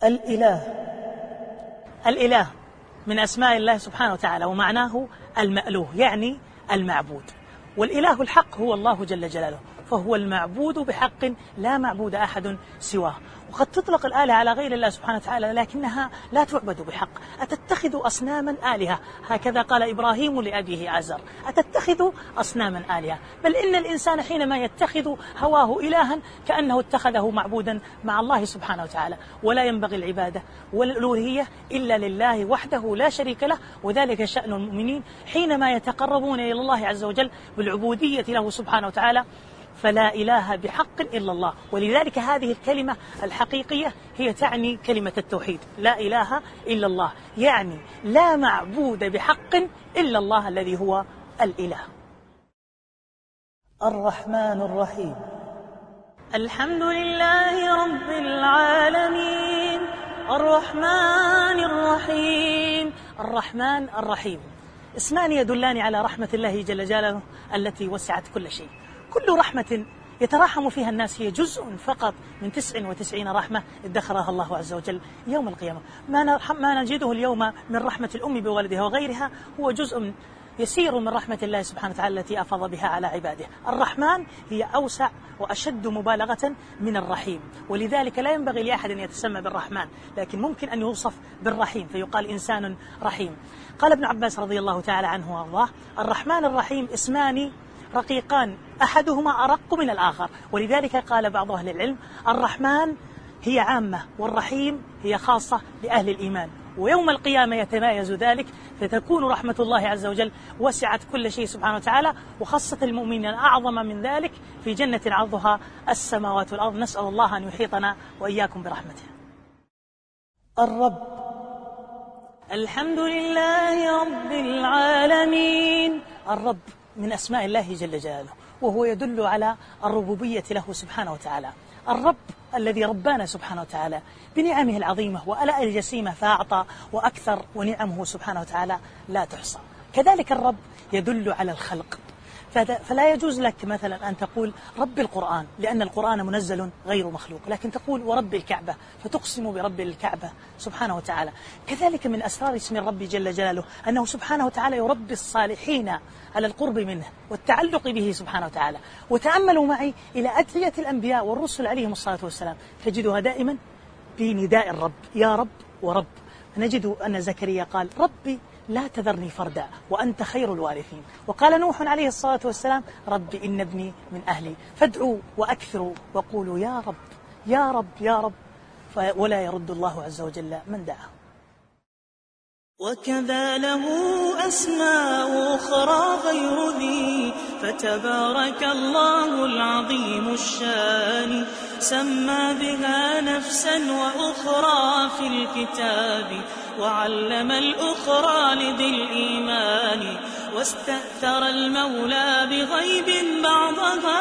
الإله من أسماء الله سبحانه وتعالى، ومعناه المألوه يعني المعبود، والإله الحق هو الله جل جلاله، فهو المعبود بحق لا معبود أحد سواه. وقد تطلق الآلهة على غير الله سبحانه وتعالى لكنها لا تعبد بحق. أتتخذ أصناما آلهة، هكذا قال إبراهيم لأبيه آزر، أتتخذ أصناما آلهة. بل إن الإنسان حينما يتخذ هواه إلها كأنه اتخذه معبودا مع الله سبحانه وتعالى، ولا ينبغي العبادة والألوهية إلا لله وحده لا شريك له، وذلك شأن المؤمنين حينما يتقربون إلى الله عز وجل بالعبودية له سبحانه وتعالى، فلا إله بحق إلا الله. ولذلك هذه الكلمة الحقيقية هي تعني كلمة التوحيد، لا إله إلا الله، يعني لا معبود بحق إلا الله الذي هو الإله. الرحمن الرحيم. الحمد لله رب العالمين الرحمن الرحيم. الرحمن الرحيم اسمان يدلان على رحمة الله جل جلاله التي وسعت كل شيء. كل رحمة يتراحم فيها الناس هي جزء فقط من 99 رحمة ادخرها الله عز وجل يوم القيامة. ما نجده اليوم من رحمة الأم بولدها وغيرها هو جزء يسير من رحمة الله سبحانه وتعالى التي أفض بها على عباده. الرحمن هي أوسع وأشد مبالغة من الرحيم، ولذلك لا ينبغي لأحد أن يتسمى بالرحمن، لكن ممكن أن يوصف بالرحيم فيقال إنسان رحيم. قال ابن عباس رضي الله تعالى عنه وارضاه: الرحمن الرحيم اسمان رقيقان أحدهما أرق من الآخر، ولذلك قال بعض أهل العلم: الرحمن هي عامة والرحيم هي خاصة لأهل الإيمان، ويوم القيامة يتمايز ذلك، فتكون رحمة الله عز وجل وسعت كل شيء سبحانه وتعالى، وخاصة المؤمنين أعظم من ذلك في جنة عرضها السماوات والأرض. نسأل الله أن يحيطنا وإياكم برحمته. الرب. الحمد لله رب العالمين. الرب من أسماء الله جل جلاله، وهو يدل على الربوبية له سبحانه وتعالى. الرب الذي ربانا سبحانه وتعالى بنعمه العظيمة وآلائه الجسيمة فأعطى وأكثر، ونعمه سبحانه وتعالى لا تحصى. كذلك الرب يدل على الخلق، فلا يجوز لك مثلا أن تقول رب القرآن لأن القرآن منزل غير مخلوق، لكن تقول ورب الكعبة فتقسم برب الكعبة سبحانه وتعالى. كذلك من أسرار اسم الرب جل جلاله أنه سبحانه وتعالى يربي الصالحين على القرب منه والتعلق به سبحانه وتعالى. وتأملوا معي إلى أدعية الأنبياء والرسل عليهم الصلاة والسلام، تجدها دائما بنداء الرب، يا رب ورب. نجد أن زكريا قال: ربي لا تذرني فردا وأنت خير الوارثين. وقال نوح عليه الصلاة والسلام: رب إن ابني من أهلي. فادعوا وأكثروا وقولوا يا رب يا رب يا رب، ولا يرد الله عز وجل من دعاه. وكذا له أسماء أخرى غير ذي، فتبارك الله العظيم الشان، سمى بها نفسا وأخرى في الكتاب، وعلم الأخرى لذي الإيمان، واستأثر المولى بغيب بعضها